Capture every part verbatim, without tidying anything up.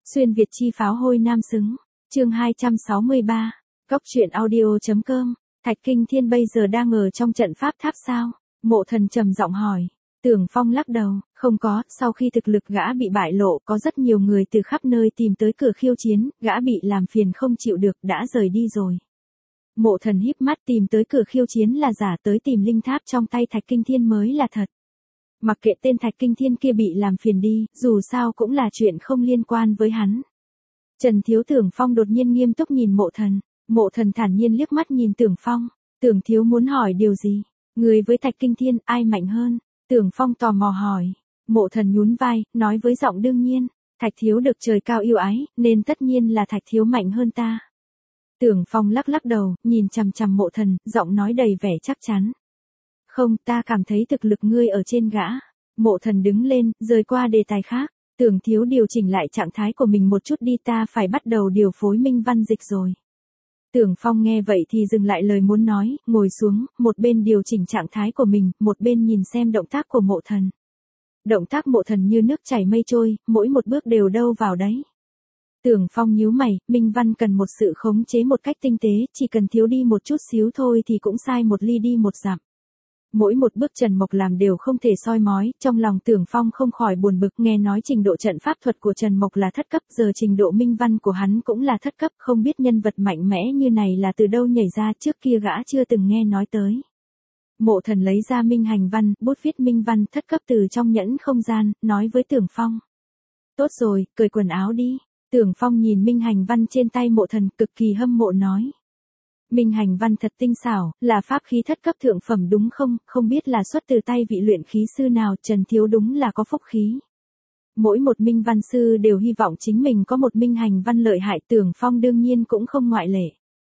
Xuyên Việt chi pháo hôi nam xứng. Chương hai trăm sáu mươi ba. Cốc truyện audio.com. Thạch Kinh Thiên bây giờ đang ở trong trận pháp tháp sao? Mộ Thần trầm giọng hỏi. Tưởng Phong lắc đầu, không có, sau khi thực lực gã bị bại lộ, có rất nhiều người từ khắp nơi tìm tới cửa khiêu chiến, gã bị làm phiền không chịu được, đã rời đi rồi. Mộ Thần híp mắt, tìm tới cửa khiêu chiến là giả, tới tìm linh tháp trong tay Thạch Kinh Thiên mới là thật. Mặc kệ tên Thạch Kinh Thiên kia bị làm phiền đi, dù sao cũng là chuyện không liên quan với hắn. Trần Thiếu Tưởng Phong đột nhiên nghiêm túc nhìn Mộ Thần, Mộ Thần thản nhiên liếc mắt nhìn Tưởng Phong, Tưởng Thiếu muốn hỏi điều gì? Người với Thạch Kinh Thiên, ai mạnh hơn? Tưởng Phong tò mò hỏi. Mộ Thần nhún vai, nói với giọng đương nhiên, Thạch Thiếu được trời cao yêu ái, nên tất nhiên là Thạch Thiếu mạnh hơn ta. Tưởng Phong lắc lắc đầu, nhìn chằm chằm Mộ Thần, giọng nói đầy vẻ chắc chắn. Không, ta cảm thấy thực lực ngươi ở trên gã. Mộ Thần đứng lên, rời qua đề tài khác. Tưởng Thiếu điều chỉnh lại trạng thái của mình một chút đi, ta phải bắt đầu điều phối minh văn dịch rồi. Tưởng Phong nghe vậy thì dừng lại lời muốn nói, ngồi xuống, một bên điều chỉnh trạng thái của mình, một bên nhìn xem động tác của Mộ Thần. Động tác Mộ Thần như nước chảy mây trôi, mỗi một bước đều đâu vào đấy. Tưởng Phong nhíu mày, minh văn cần một sự khống chế một cách tinh tế, chỉ cần thiếu đi một chút xíu thôi thì cũng sai một ly đi một dặm. Mỗi một bước Trần Mộc làm đều không thể soi mói, trong lòng Tưởng Phong không khỏi buồn bực, nghe nói trình độ trận pháp thuật của Trần Mộc là thất cấp, giờ trình độ minh văn của hắn cũng là thất cấp, không biết nhân vật mạnh mẽ như này là từ đâu nhảy ra, trước kia gã chưa từng nghe nói tới. Mộ Thần lấy ra minh hành văn, bút viết minh văn thất cấp từ trong nhẫn không gian, nói với Tưởng Phong. Tốt rồi, cởi quần áo đi. Tưởng Phong nhìn minh hành văn trên tay Mộ Thần, cực kỳ hâm mộ nói. Minh hành văn thật tinh xảo, là pháp khí thất cấp thượng phẩm đúng không, không biết là xuất từ tay vị luyện khí sư nào, Trần Thiếu đúng là có phúc khí. Mỗi một minh văn sư đều hy vọng chính mình có một minh hành văn lợi hại, Tưởng Phong đương nhiên cũng không ngoại lệ.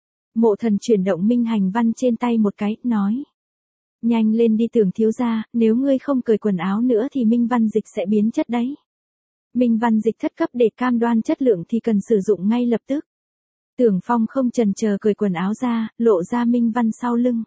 Mộ Thần chuyển động minh hành văn trên tay một cái, nói. Nhanh lên đi Tưởng thiếu gia, nếu ngươi không cởi quần áo nữa thì minh văn dịch sẽ biến chất đấy. Minh văn dịch thất cấp để cam đoan chất lượng thì cần sử dụng ngay lập tức. Tưởng Phong không chần chờ cởi quần áo ra, lộ ra minh văn sau lưng.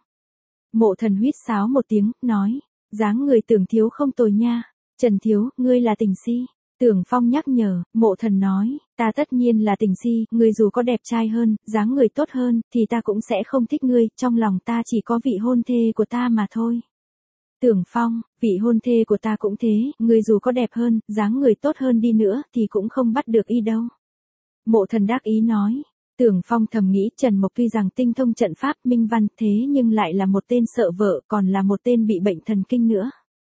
Mộ Thần huýt sáo một tiếng, nói, dáng người Tưởng thiếu không tồi nha. Trần Thiếu, ngươi là tình si. Tưởng Phong nhắc nhở, Mộ Thần nói, ta tất nhiên là tình si, ngươi dù có đẹp trai hơn, dáng người tốt hơn, thì ta cũng sẽ không thích ngươi, trong lòng ta chỉ có vị hôn thê của ta mà thôi. Tưởng Phong, vị hôn thê của ta cũng thế, ngươi dù có đẹp hơn, dáng người tốt hơn đi nữa, thì cũng không bắt được y đâu. Mộ Thần đắc ý nói. Tưởng Phong thầm nghĩ Trần Mộc tuy rằng tinh thông trận pháp minh văn thế nhưng lại là một tên sợ vợ, còn là một tên bị bệnh thần kinh nữa.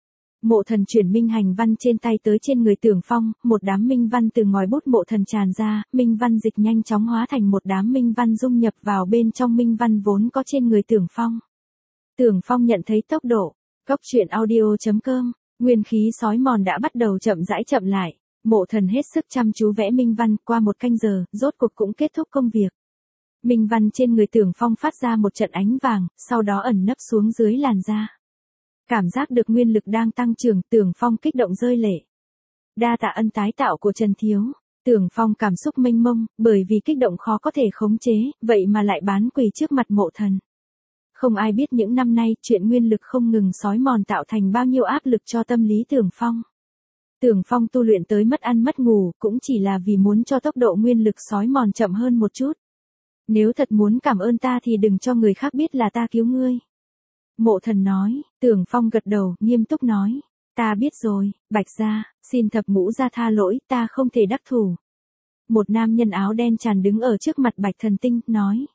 Mộ Thần chuyển minh hành văn trên tay tới trên người Tưởng Phong, một đám minh văn từ ngòi bút Mộ Thần tràn ra, minh văn dịch nhanh chóng hóa thành một đám minh văn dung nhập vào bên trong minh văn vốn có trên người Tưởng Phong. Tưởng Phong nhận thấy tốc độ. Cốc truyện audio.com, nguyên khí sói mòn đã bắt đầu chậm rãi chậm lại. Mộ Thần hết sức chăm chú vẽ minh văn, qua một canh giờ, rốt cuộc cũng kết thúc công việc. Minh văn trên người Tưởng Phong phát ra một trận ánh vàng, sau đó ẩn nấp xuống dưới làn da. Cảm giác được nguyên lực đang tăng trưởng, Tưởng Phong kích động rơi lệ. Đa tạ ân tái tạo của Trần Thiếu. Tưởng Phong cảm xúc mênh mông, bởi vì kích động khó có thể khống chế, vậy mà lại bán quỳ trước mặt Mộ Thần. Không ai biết những năm nay, chuyện nguyên lực không ngừng sói mòn tạo thành bao nhiêu áp lực cho tâm lý Tưởng Phong. Tưởng Phong tu luyện tới mất ăn mất ngủ, cũng chỉ là vì muốn cho tốc độ nguyên lực sói mòn chậm hơn một chút. Nếu thật muốn cảm ơn ta thì đừng cho người khác biết là ta cứu ngươi. Mộ Thần nói. Tưởng Phong gật đầu, nghiêm túc nói. Ta biết rồi, Bạch gia, xin thập ngũ gia tha lỗi, ta không thể đắc thủ. Một nam nhân áo đen tràn đứng ở trước mặt Bạch Thần Tinh, nói.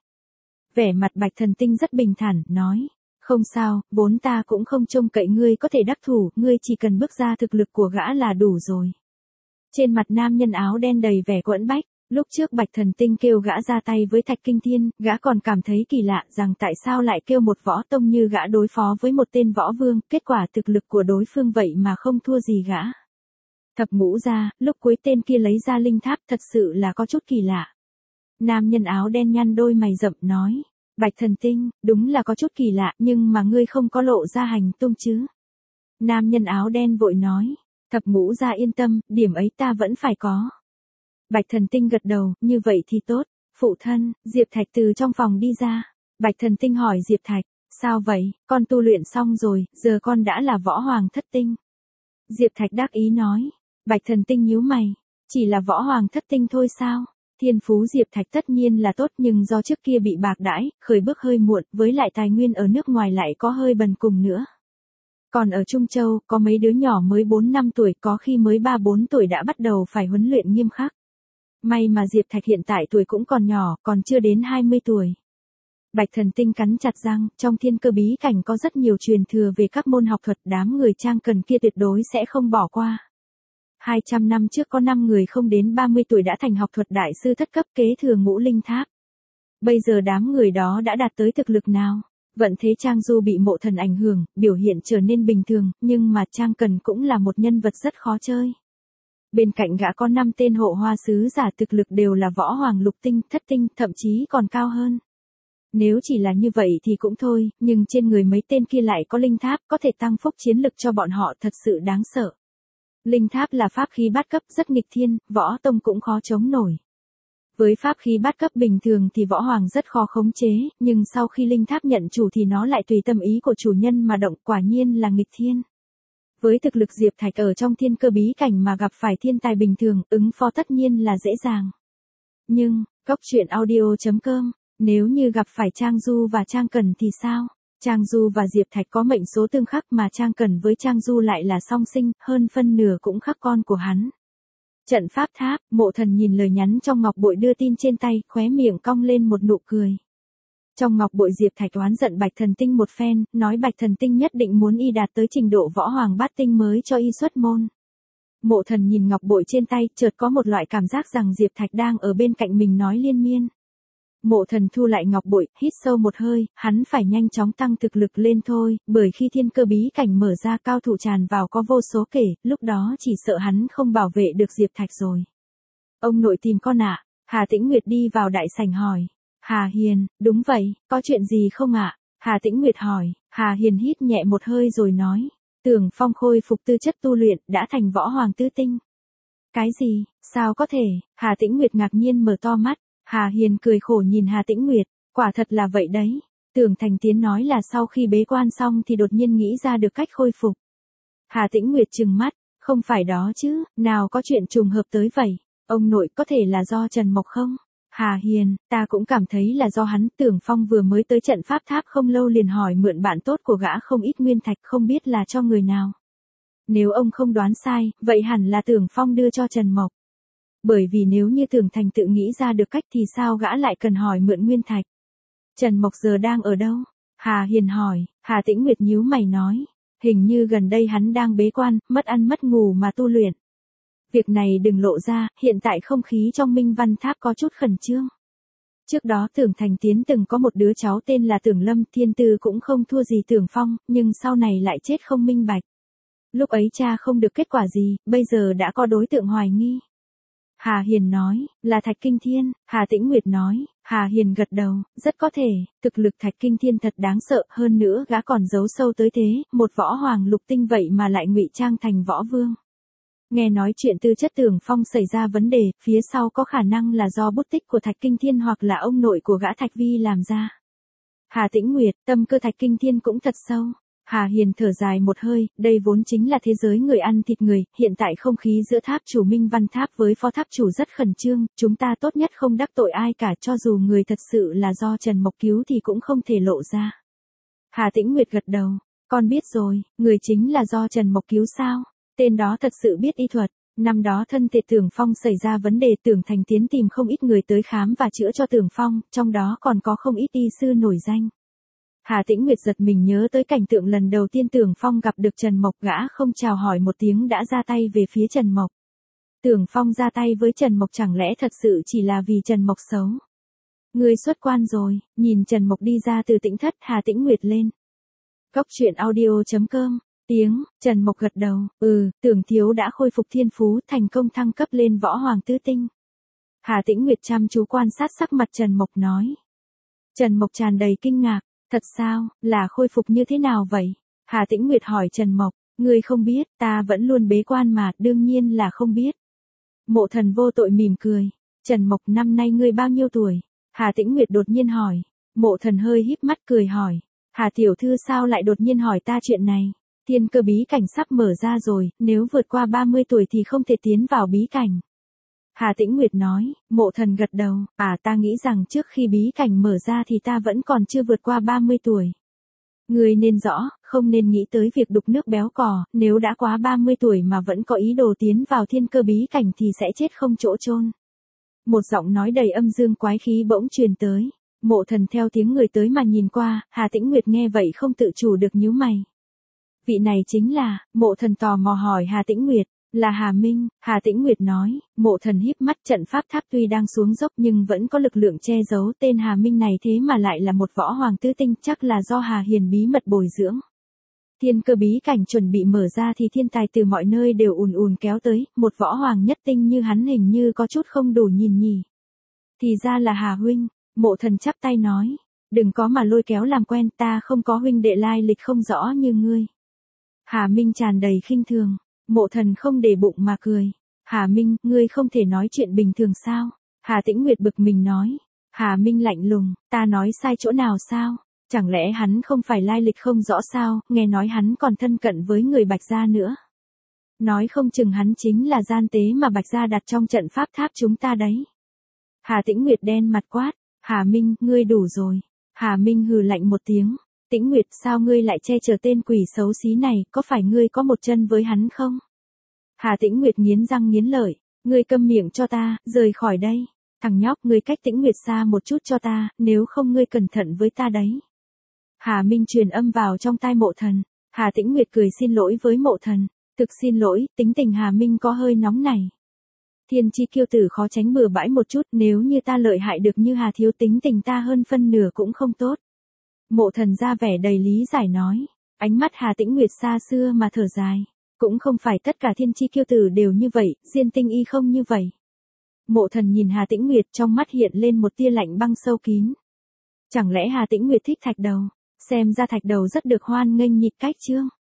Vẻ mặt Bạch Thần Tinh rất bình thản, nói. Không sao, vốn ta cũng không trông cậy ngươi có thể đắc thủ, ngươi chỉ cần bước ra thực lực của gã là đủ rồi. Trên mặt nam nhân áo đen đầy vẻ quẫn bách, lúc trước Bạch Thần Tinh kêu gã ra tay với Thạch Kinh Thiên, gã còn cảm thấy kỳ lạ rằng tại sao lại kêu một võ tông như gã đối phó với một tên võ vương, kết quả thực lực của đối phương vậy mà không thua gì gã. Thập ngũ gia, lúc cuối tên kia lấy ra linh tháp thật sự là có chút kỳ lạ. Nam nhân áo đen nhăn đôi mày rậm nói. Bạch Thần Tinh, đúng là có chút kỳ lạ, nhưng mà ngươi không có lộ ra hành tung chứ. Nam nhân áo đen vội nói, thập ngũ gia yên tâm, điểm ấy ta vẫn phải có. Bạch Thần Tinh gật đầu, như vậy thì tốt. Phụ thân, Diệp Thạch từ trong phòng đi ra. Bạch Thần Tinh hỏi Diệp Thạch, sao vậy, con tu luyện xong rồi, giờ con đã là võ hoàng thất tinh. Diệp Thạch đắc ý nói. Bạch Thần Tinh nhíu mày, Chỉ là võ hoàng thất tinh thôi sao? Thiên phú Diệp Thạch tất nhiên là tốt nhưng do trước kia bị bạc đãi, khởi bước hơi muộn, với lại tài nguyên ở nước ngoài lại có hơi bần cùng nữa. Còn ở Trung Châu, có mấy đứa nhỏ mới bốn năm tuổi, có khi mới ba bốn tuổi đã bắt đầu phải huấn luyện nghiêm khắc. May mà Diệp Thạch hiện tại tuổi cũng còn nhỏ, còn chưa đến hai mươi tuổi. Bạch Thần Tinh cắn chặt răng, trong thiên cơ bí cảnh có rất nhiều truyền thừa về các môn học thuật, đám người Trang Cần kia tuyệt đối sẽ không bỏ qua. hai trăm năm trước có năm người không đến ba mươi tuổi đã thành học thuật đại sư thất cấp kế thừa ngũ linh tháp. Bây giờ đám người đó đã đạt tới thực lực nào? Vận thế Trang Du bị Mộ Thần ảnh hưởng, biểu hiện trở nên bình thường, nhưng mà Trang Cần cũng là một nhân vật rất khó chơi. Bên cạnh gã có năm tên hộ hoa sứ giả thực lực đều là võ hoàng lục tinh, thất tinh, thậm chí còn cao hơn. Nếu chỉ là như vậy thì cũng thôi, nhưng trên người mấy tên kia lại có linh tháp, có thể tăng phúc chiến lực cho bọn họ, thật sự đáng sợ. Linh tháp là pháp khí bát cấp rất nghịch thiên, võ tông cũng khó chống nổi. Với pháp khí bát cấp bình thường thì võ hoàng rất khó khống chế, nhưng sau khi linh tháp nhận chủ thì nó lại tùy tâm ý của chủ nhân mà động, quả nhiên là nghịch thiên. Với thực lực Diệp Thạch ở trong thiên cơ bí cảnh mà gặp phải thiên tài bình thường, ứng phó tất nhiên là dễ dàng. Nhưng, cốc truyện audio chấm com, nếu như gặp phải Trang Du và Trang Cần thì sao? Trang Du và Diệp Thạch có mệnh số tương khắc mà Trang Cần với Trang Du lại là song sinh, hơn phân nửa cũng khắc con của hắn. Trận pháp tháp, Mộ Thần nhìn lời nhắn trong ngọc bội đưa tin trên tay, khóe miệng cong lên một nụ cười. Trong ngọc bội Diệp Thạch oán giận Bạch Thần Tinh một phen, nói Bạch Thần Tinh nhất định muốn y đạt tới trình độ võ hoàng bát tinh mới cho y xuất môn. Mộ Thần nhìn ngọc bội trên tay, chợt có một loại cảm giác rằng Diệp Thạch đang ở bên cạnh mình nói liên miên. Mộ Thần thu lại ngọc bội, hít sâu một hơi, hắn phải nhanh chóng tăng thực lực lên thôi, bởi khi thiên cơ bí cảnh mở ra cao thủ tràn vào có vô số kể, lúc đó chỉ sợ hắn không bảo vệ được Diệp Thạch rồi. Ông nội tìm con ạ, à? Hà Tĩnh Nguyệt đi vào đại sảnh hỏi. Hà Hiền, đúng vậy, có chuyện gì không ạ? À? Hà Tĩnh Nguyệt hỏi, Hà Hiền hít nhẹ một hơi rồi nói. Tưởng Phong khôi phục tư chất tu luyện, đã thành võ hoàng tứ tinh. Cái gì, sao có thể? Hà Tĩnh Nguyệt ngạc nhiên mở to mắt. Hà Hiền cười khổ nhìn Hà Tĩnh Nguyệt, quả thật là vậy đấy. Tưởng Thành Tiến nói là sau khi bế quan xong thì đột nhiên nghĩ ra được cách khôi phục. Hà Tĩnh Nguyệt trừng mắt, không phải đó chứ, nào có chuyện trùng hợp tới vậy. Ông nội có thể là do Trần Mộc không? Hà Hiền, ta cũng cảm thấy là do hắn. Tưởng Phong vừa mới tới trận pháp tháp không lâu liền hỏi mượn bạn tốt của gã không ít nguyên thạch, không biết là cho người nào. Nếu ông không đoán sai, vậy hẳn là Tưởng Phong đưa cho Trần Mộc. Bởi vì nếu như Tưởng Thành tự nghĩ ra được cách thì sao gã lại cần hỏi mượn nguyên thạch. Trần Mộc giờ đang ở đâu? Hà Hiền hỏi. Hà Tĩnh Nguyệt nhíu mày nói. Hình như gần đây hắn đang bế quan, mất ăn mất ngủ mà tu luyện. Việc này đừng lộ ra, hiện tại không khí trong Minh Văn Tháp có chút khẩn trương. Trước đó Tưởng Thành Tiến từng có một đứa cháu tên là Tưởng Lâm, thiên tư cũng không thua gì Tưởng Phong, nhưng sau này lại chết không minh bạch. Lúc ấy cha không được kết quả gì, bây giờ đã có đối tượng hoài nghi. Hà Hiền nói, là Thạch Kinh Thiên. Hà Tĩnh Nguyệt nói. Hà Hiền gật đầu, rất có thể, thực lực Thạch Kinh Thiên thật đáng sợ, hơn nữa gã còn giấu sâu tới thế, một võ hoàng lục tinh vậy mà lại ngụy trang thành võ vương. Nghe nói chuyện tư chất Tưởng Phong xảy ra vấn đề, phía sau có khả năng là do bút tích của Thạch Kinh Thiên hoặc là ông nội của gã Thạch Vi làm ra. Hà Tĩnh Nguyệt, tâm cơ Thạch Kinh Thiên cũng thật sâu. Hà Hiền thở dài một hơi, đây vốn chính là thế giới người ăn thịt người, hiện tại không khí giữa tháp chủ Minh Văn Tháp với phó tháp chủ rất khẩn trương, chúng ta tốt nhất không đắc tội ai cả, cho dù người thật sự là do Trần Mộc cứu thì cũng không thể lộ ra. Hà Tĩnh Nguyệt gật đầu, con biết rồi, người chính là do Trần Mộc cứu sao? Tên đó thật sự biết y thuật. Năm đó thân thể Tưởng Phong xảy ra vấn đề, Tưởng Thành Tiến tìm không ít người tới khám và chữa cho Tưởng Phong, trong đó còn có không ít y sư nổi danh. Hà Tĩnh Nguyệt giật mình nhớ tới cảnh tượng lần đầu tiên Tưởng Phong gặp được Trần Mộc, gã không chào hỏi một tiếng đã ra tay về phía Trần Mộc. Tưởng Phong ra tay với Trần Mộc chẳng lẽ thật sự chỉ là vì Trần Mộc xấu? Người xuất quan rồi, nhìn Trần Mộc đi ra từ Tĩnh Thất, Hà Tĩnh Nguyệt lên. Cốc truyện audio chấm com, tiếng, Trần Mộc gật đầu, ừ, Tưởng thiếu đã khôi phục thiên phú, thành công thăng cấp lên võ hoàng tứ tinh. Hà Tĩnh Nguyệt chăm chú quan sát sắc mặt Trần Mộc nói. Trần Mộc tràn đầy kinh ngạc. Thật sao, là khôi phục như thế nào vậy? Hà Tĩnh Nguyệt hỏi Trần Mộc, ngươi không biết, ta vẫn luôn bế quan mà, đương nhiên là không biết. Mộ Thần vô tội mỉm cười. Trần Mộc, năm nay ngươi bao nhiêu tuổi? Hà Tĩnh Nguyệt đột nhiên hỏi. Mộ Thần hơi híp mắt cười hỏi. Hà tiểu thư sao lại đột nhiên hỏi ta chuyện này? Thiên cơ bí cảnh sắp mở ra rồi, nếu vượt qua ba mươi tuổi thì không thể tiến vào bí cảnh. Hà Tĩnh Nguyệt nói, Mộ Thần gật đầu, à ta nghĩ rằng trước khi bí cảnh mở ra thì ta vẫn còn chưa vượt qua ba mươi tuổi. Ngươi nên rõ, không nên nghĩ tới việc đục nước béo cò, nếu đã quá ba mươi tuổi mà vẫn có ý đồ tiến vào thiên cơ bí cảnh thì sẽ chết không chỗ chôn. Một giọng nói đầy âm dương quái khí bỗng truyền tới. Mộ Thần theo tiếng người tới mà nhìn qua, Hà Tĩnh Nguyệt nghe vậy không tự chủ được nhíu mày. Vị này chính là, Mộ Thần tò mò hỏi Hà Tĩnh Nguyệt, là Hà Minh. Hà Tĩnh Nguyệt nói, Mộ Thần híp mắt, trận pháp tháp tuy đang xuống dốc nhưng vẫn có lực lượng che giấu, tên Hà Minh này thế mà lại là một võ hoàng tứ tinh, chắc là do Hà Hiền bí mật bồi dưỡng. Thiên cơ bí cảnh chuẩn bị mở ra thì thiên tài từ mọi nơi đều ùn ùn kéo tới, một võ hoàng nhất tinh như hắn hình như có chút không đủ nhìn nhỉ. Thì ra là Hà huynh. Mộ Thần chắp tay nói, đừng có mà lôi kéo làm quen, ta không có huynh đệ lai lịch không rõ như ngươi. Hà Minh tràn đầy khinh thường. Mộ Thần không để bụng mà cười. Hà Minh, ngươi không thể nói chuyện bình thường sao? Hà Tĩnh Nguyệt bực mình nói. Hà Minh lạnh lùng, ta nói sai chỗ nào sao? Chẳng lẽ hắn không phải lai lịch không rõ sao, nghe nói hắn còn thân cận với người Bạch Gia nữa. Nói không chừng hắn chính là gian tế mà Bạch Gia đặt trong trận pháp tháp chúng ta đấy. Hà Tĩnh Nguyệt đen mặt quát. Hà Minh, ngươi đủ rồi. Hà Minh hừ lạnh một tiếng. Tĩnh Nguyệt, sao ngươi lại che chở tên quỷ xấu xí này, có phải ngươi có một chân với hắn không? Hà Tĩnh Nguyệt nghiến răng nghiến lợi. Ngươi câm miệng cho ta, rời khỏi đây. Thằng nhóc, ngươi cách Tĩnh Nguyệt xa một chút cho ta, nếu không ngươi cẩn thận với ta đấy. Hà Minh truyền âm vào trong tai Mộ Thần. Hà Tĩnh Nguyệt cười xin lỗi với Mộ Thần. Thực xin lỗi, tính tình Hà Minh có hơi nóng này. Thiên chi kiêu tử khó tránh bừa bãi một chút, nếu như ta lợi hại được như Hà thiếu, tính tình ta hơn phân nửa cũng không tốt. Mộ Thần ra vẻ đầy lý giải nói. Ánh mắt Hà Tĩnh Nguyệt xa xưa mà thở dài. Cũng không phải tất cả thiên chi kiêu tử đều như vậy, Diên Tinh Y không như vậy. Mộ Thần nhìn Hà Tĩnh Nguyệt, trong mắt hiện lên một tia lạnh băng sâu kín. Chẳng lẽ Hà Tĩnh Nguyệt thích thạch đầu? Xem ra thạch đầu rất được hoan nghênh nhịp cách chương.